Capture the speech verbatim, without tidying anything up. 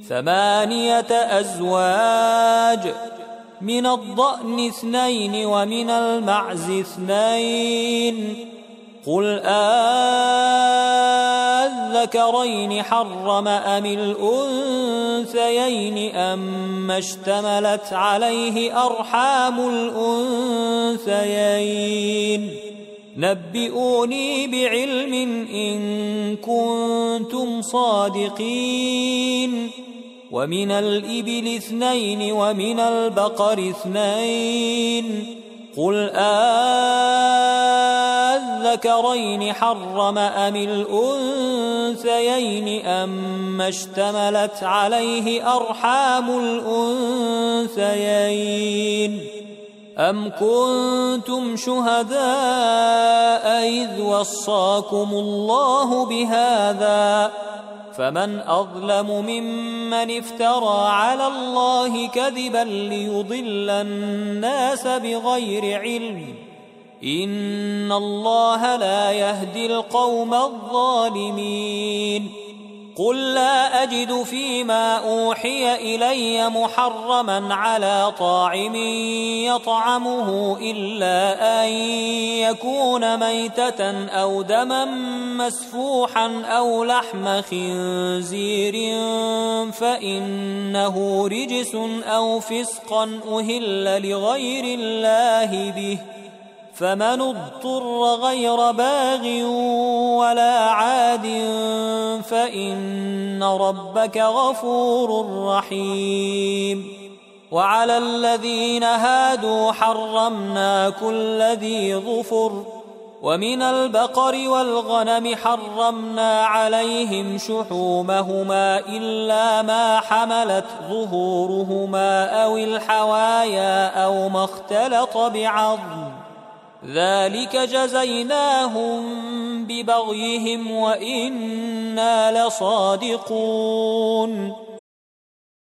ثمانية أزواج، من الضأن اثنين ومن المعز اثنين. قل أذكرين حرم أم الأنثيين أما اشتملت عليه أرحام الأنثيين؟ نبئوني بعلم إن كنتم صادقين. ومن الإبل اثنين ومن البقر اثنين. قل أذكرين حرم أم الأنثيين أما اشتملت عليه أرحام الأنثيين؟ أم كنتم شهداء إذ وصاكم الله بهذا؟ فمن أظلم ممن افترى على الله كذبا ليضل الناس بغير علم. إن الله لا يهدي القوم الظالمين. قل لا أجد فيما أوحي إلي محرما على طاعم يطعمه إلا أن يكون ميتة أو دما مسفوحا أو لحم خنزير فإنه رجس أو فسقا أهل لغير الله به، فمن اضطر غير باغ ولا عاد فإن ربك غفور رحيم. وعلى الذين هادوا حرمنا كل ذي ظفر، ومن البقر والغنم حرمنا عليهم شحومهما إلا ما حملت ظهورهما أو الحوايا أو ما اختلط بعظم، ذلك جزيناهم ببغيهم وإنا لصادقون.